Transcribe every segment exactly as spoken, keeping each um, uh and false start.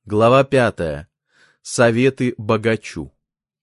Глава пятая. Советы богачу.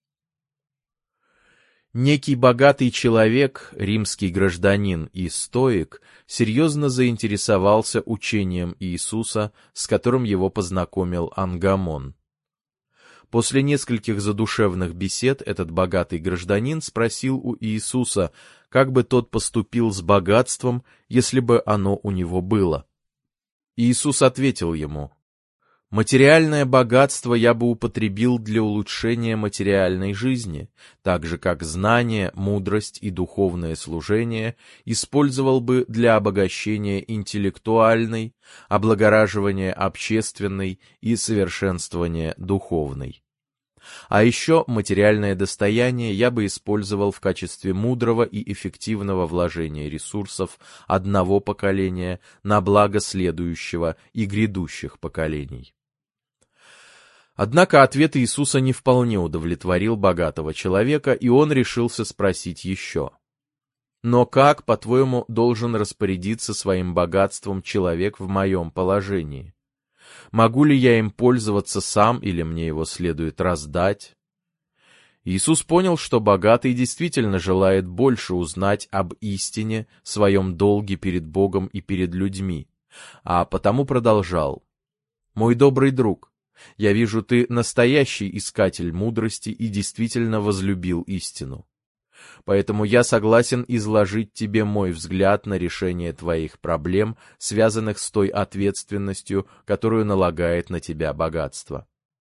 Некий богатый человек, римский гражданин и стоик, серьезно заинтересовался учением Иисуса, с которым его познакомил Ангамон. После нескольких задушевных бесед этот богатый гражданин спросил у Иисуса, как бы тот поступил с богатством, если бы оно у него было. Иисус ответил ему: «Материальное богатство я бы употребил для улучшения материальной жизни, так же как знание, мудрость и духовное служение использовал бы для обогащения интеллектуальной, облагораживания общественной и совершенствования духовной. А еще материальное достояние я бы использовал в качестве мудрого и эффективного вложения ресурсов одного поколения на благо следующего и грядущих поколений». Однако ответ Иисуса не вполне удовлетворил богатого человека, и он решился спросить еще: «Но как, по-твоему, должен распорядиться своим богатством человек в моем положении? Могу ли я им пользоваться сам, или мне его следует раздать?» Иисус понял, что богатый действительно желает больше узнать об истине, своем долге перед Богом и перед людьми, а потому продолжал: «Мой добрый друг, я вижу, ты настоящий искатель мудрости и действительно возлюбил истину. Поэтому я согласен изложить тебе мой взгляд на решение твоих проблем, связанных с той ответственностью, которую налагает на тебя богатство.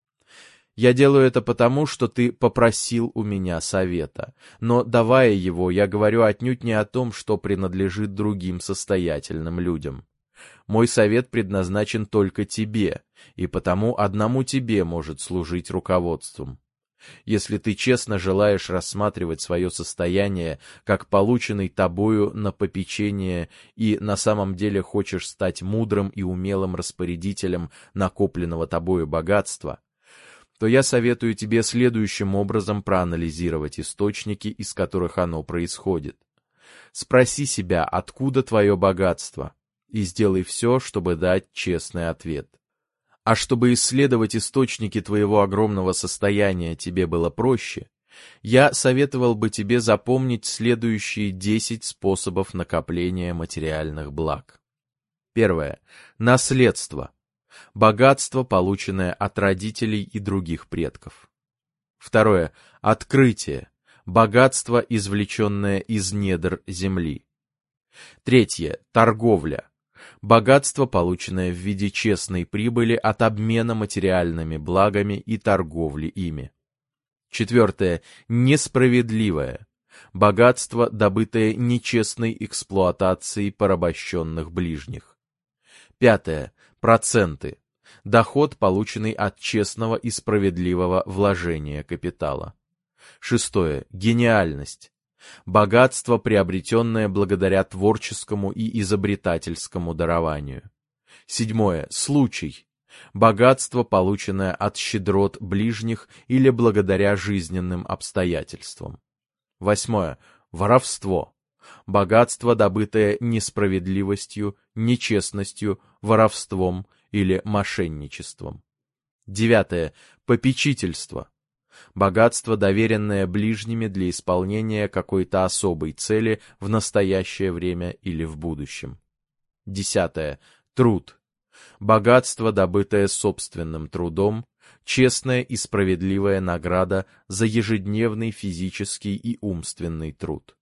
Я делаю это потому, что ты попросил у меня совета, но, давая его, я говорю отнюдь не о том, что принадлежит другим состоятельным людям. Мой совет предназначен только тебе, и потому одному тебе может служить руководством. Если ты честно желаешь рассматривать свое состояние как полученный тобою на попечение и на самом деле хочешь стать мудрым и умелым распорядителем накопленного тобою богатства, то я советую тебе следующим образом проанализировать источники, из которых оно происходит. Спроси себя, откуда твое богатство, и сделай все, чтобы дать честный ответ. А чтобы исследовать источники твоего огромного состояния тебе было проще, я советовал бы тебе запомнить следующие десять способов накопления материальных благ. Первое. Наследство. Богатство, полученное от родителей и других предков. Второе. Открытие. Богатство, извлеченное из недр земли. Третье. Торговля. Богатство, полученное в виде честной прибыли от обмена материальными благами и торговли ими. Четвертое. Несправедливое. Богатство, добытое нечестной эксплуатацией порабощенных ближних. Пятое. Проценты. Доход, полученный от честного и справедливого вложения капитала. Шестое. Гениальность. Богатство, приобретенное благодаря творческому и изобретательскому дарованию. Седьмое. Случай. Богатство, полученное от щедрот ближних или благодаря жизненным обстоятельствам. Восьмое. Воровство. Богатство, добытое несправедливостью, нечестностью, воровством или мошенничеством. Девятое. Попечительство. Богатство, доверенное ближними для исполнения какой-то особой цели в настоящее время или в будущем. Десятое. Труд. Богатство, добытое собственным трудом, честная и справедливая награда за ежедневный физический и умственный труд.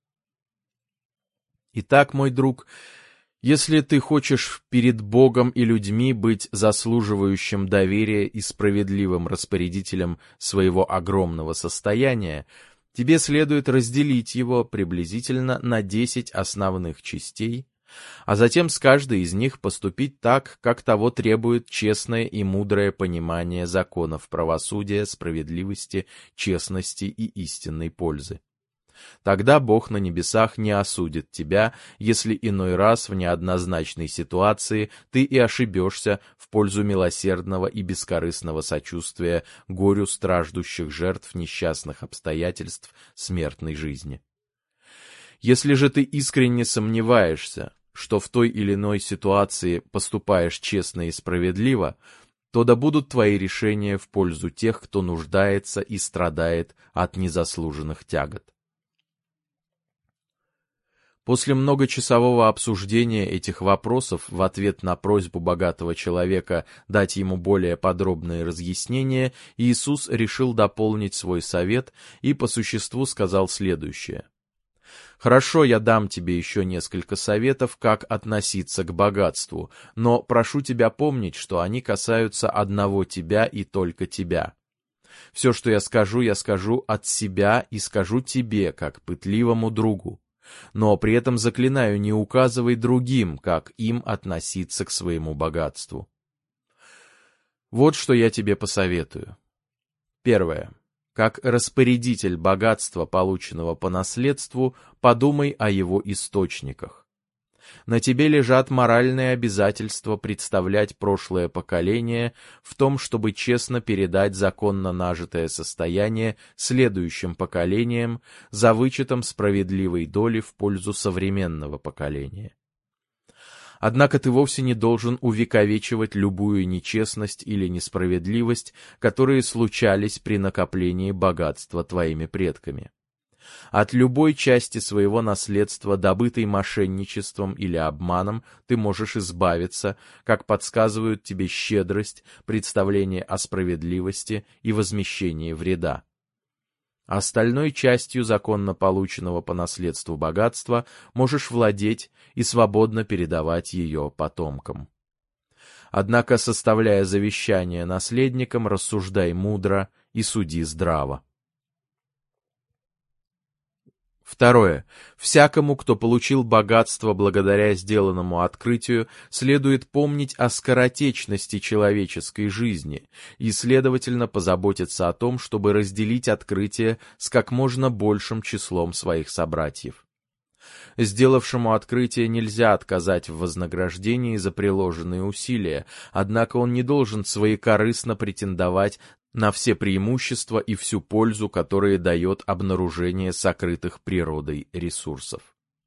Итак, мой друг, если ты хочешь перед Богом и людьми быть заслуживающим доверия и справедливым распорядителем своего огромного состояния, тебе следует разделить его приблизительно на десять основных частей, а затем с каждой из них поступить так, как того требует честное и мудрое понимание законов правосудия, справедливости, честности и истинной пользы. Тогда Бог на небесах не осудит тебя, если иной раз в неоднозначной ситуации ты и ошибешься в пользу милосердного и бескорыстного сочувствия горю страждущих жертв несчастных обстоятельств смертной жизни. Если же ты искренне сомневаешься, что в той или иной ситуации поступаешь честно и справедливо, то да будут твои решения в пользу тех, кто нуждается и страдает от незаслуженных тягот. После многочасового обсуждения этих вопросов в ответ на просьбу богатого человека дать ему более подробные разъяснения, Иисус решил дополнить свой совет и по существу сказал следующее. «Хорошо, я дам тебе еще несколько советов, как относиться к богатству, но прошу тебя помнить, что они касаются одного тебя и только тебя. Все, что я скажу, я скажу от себя и скажу тебе, как пытливому другу. Но при этом заклинаю, не указывай другим, как им относиться к своему богатству. Вот что я тебе посоветую. Первое. Как распорядитель богатства, полученного по наследству, подумай о его источниках. На тебе лежат моральные обязательства представлять прошлое поколение в том, чтобы честно передать законно нажитое состояние следующим поколениям за вычетом справедливой доли в пользу современного поколения. Однако ты вовсе не должен увековечивать любую нечестность или несправедливость, которые случались при накоплении богатства твоими предками. От любой части своего наследства, добытой мошенничеством или обманом, ты можешь избавиться, как подсказывают тебе щедрость, представление о справедливости и возмещении вреда. Остальной частью законно полученного по наследству богатства можешь владеть и свободно передавать ее потомкам. Однако, составляя завещание наследникам, рассуждай мудро и суди здраво. Второе. Всякому, кто получил богатство благодаря сделанному открытию, следует помнить о скоротечности человеческой жизни и, следовательно, позаботиться о том, чтобы разделить открытие с как можно большим числом своих собратьев. Сделавшему открытие нельзя отказать в вознаграждении за приложенные усилия, однако он не должен своекорыстно претендовать на все преимущества и всю пользу, которые дает обнаружение сокрытых природой ресурсов.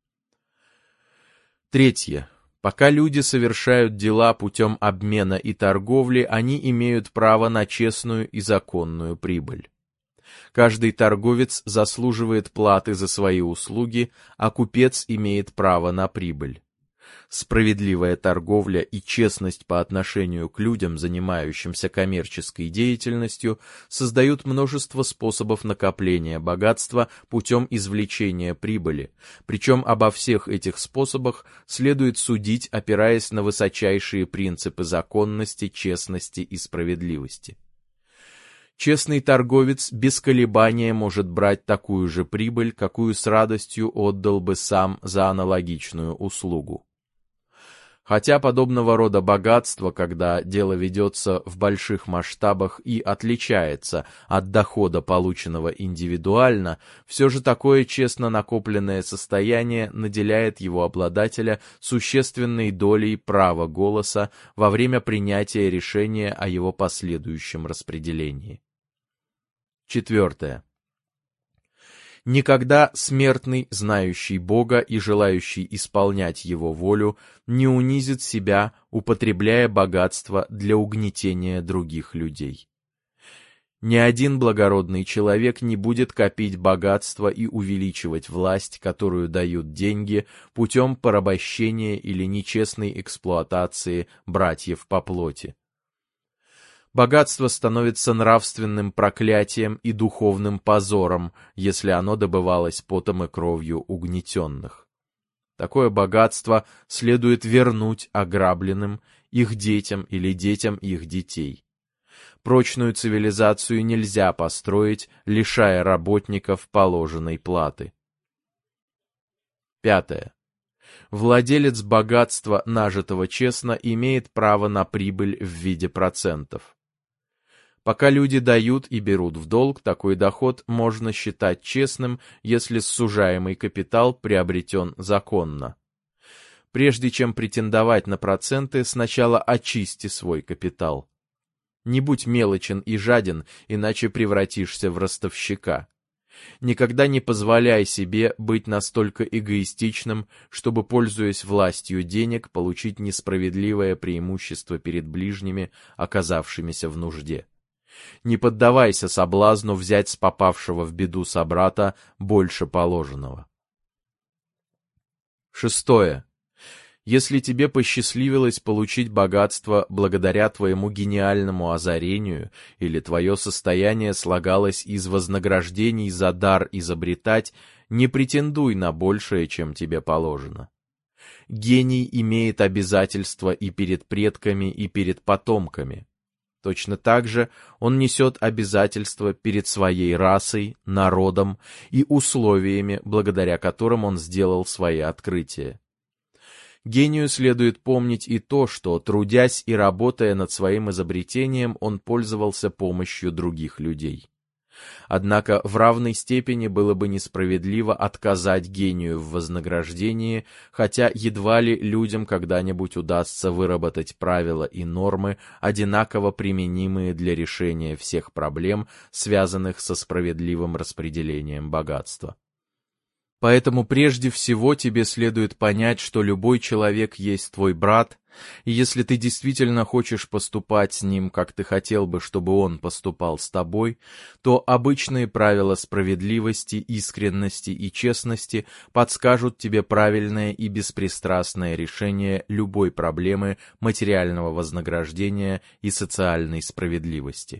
Третье. Пока люди совершают дела путем обмена и торговли, они имеют право на честную и законную прибыль. Каждый торговец заслуживает платы за свои услуги, а купец имеет право на прибыль. Справедливая торговля и честность по отношению к людям, занимающимся коммерческой деятельностью, создают множество способов накопления богатства путем извлечения прибыли, причем обо всех этих способах следует судить, опираясь на высочайшие принципы законности, честности и справедливости. Честный торговец без колебания может брать такую же прибыль, какую с радостью отдал бы сам за аналогичную услугу. Хотя подобного рода богатство, когда дело ведется в больших масштабах и отличается от дохода, полученного индивидуально, все же такое честно накопленное состояние наделяет его обладателя существенной долей права голоса во время принятия решения о его последующем распределении. Четвертое. Никогда смертный, знающий Бога и желающий исполнять Его волю, не унизит себя, употребляя богатство для угнетения других людей. Ни один благородный человек не будет копить богатство и увеличивать власть, которую дают деньги, путем порабощения или нечестной эксплуатации братьев по плоти. Богатство становится нравственным проклятием и духовным позором, если оно добывалось потом и кровью угнетенных. Такое богатство следует вернуть ограбленным, их детям или детям их детей. Прочную цивилизацию нельзя построить, лишая работников положенной платы. Пятое. Владелец богатства, нажитого честно, имеет право на прибыль в виде процентов. Пока люди дают и берут в долг, такой доход можно считать честным, если сужаемый капитал приобретен законно. Прежде чем претендовать на проценты, сначала очисти свой капитал. Не будь мелочен и жаден, иначе превратишься в ростовщика. Никогда не позволяй себе быть настолько эгоистичным, чтобы, пользуясь властью денег, получить несправедливое преимущество перед ближними, оказавшимися в нужде. Не поддавайся соблазну взять с попавшего в беду собрата больше положенного. Шестое. Если тебе посчастливилось получить богатство благодаря твоему гениальному озарению, или твое состояние слагалось из вознаграждений за дар изобретать, не претендуй на большее, чем тебе положено. Гений имеет обязательства и перед предками, и перед потомками. Точно так же он несет обязательства перед своей расой, народом и условиями, благодаря которым он сделал свои открытия. Гению следует помнить и то, что, трудясь и работая над своим изобретением, он пользовался помощью других людей. Однако в равной степени было бы несправедливо отказать гению в вознаграждении, хотя едва ли людям когда-нибудь удастся выработать правила и нормы, одинаково применимые для решения всех проблем, связанных со справедливым распределением богатства. Поэтому прежде всего тебе следует понять, что любой человек есть твой брат, и если ты действительно хочешь поступать с ним, как ты хотел бы, чтобы он поступал с тобой, то обычные правила справедливости, искренности и честности подскажут тебе правильное и беспристрастное решение любой проблемы материального вознаграждения и социальной справедливости.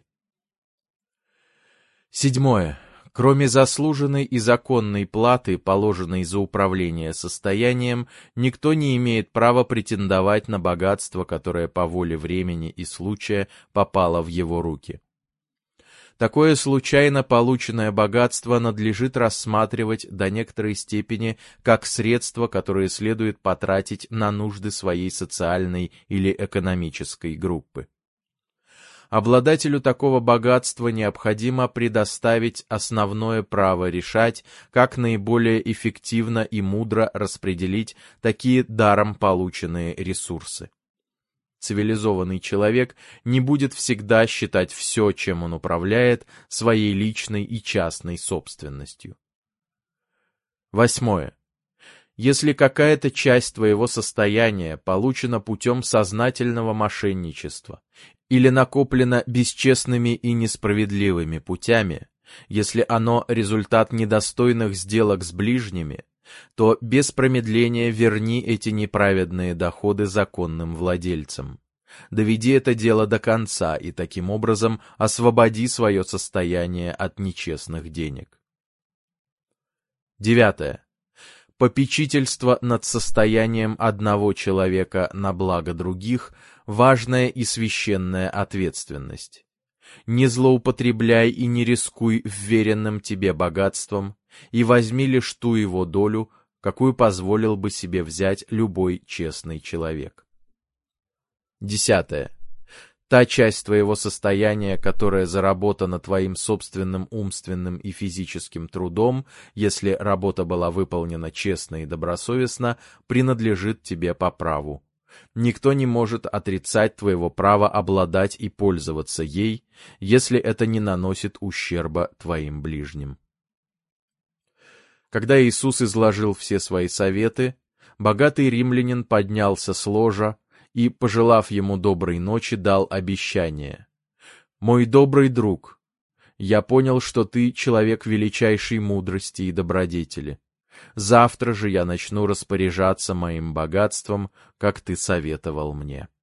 Седьмое. Кроме заслуженной и законной платы, положенной за управление состоянием, никто не имеет права претендовать на богатство, которое по воле времени и случая попало в его руки. Такое случайно полученное богатство надлежит рассматривать до некоторой степени как средство, которое следует потратить на нужды своей социальной или экономической группы. Обладателю такого богатства необходимо предоставить основное право решать, как наиболее эффективно и мудро распределить такие даром полученные ресурсы. Цивилизованный человек не будет всегда считать все, чем он управляет, своей личной и частной собственностью. Восьмое. Если какая-то часть твоего состояния получена путем сознательного мошенничества или накоплено бесчестными и несправедливыми путями, если оно результат недостойных сделок с ближними, то без промедления верни эти неправедные доходы законным владельцам. Доведи это дело до конца и таким образом освободи свое состояние от нечестных денег. Девятое. Попечительство над состоянием одного человека на благо других – важная и священная ответственность. Не злоупотребляй и не рискуй вверенным тебе богатством, и возьми лишь ту его долю, какую позволил бы себе взять любой честный человек. Десятое. Та часть твоего состояния, которая заработана твоим собственным умственным и физическим трудом, если работа была выполнена честно и добросовестно, принадлежит тебе по праву. Никто не может отрицать твоего права обладать и пользоваться ей, если это не наносит ущерба твоим ближним. Когда Иисус изложил все свои советы, богатый римлянин поднялся с ложа и, пожелав ему доброй ночи, дал обещание: «Мой добрый друг, я понял, что ты человек величайшей мудрости и добродетели. Завтра же я начну распоряжаться моим богатством, как ты советовал мне».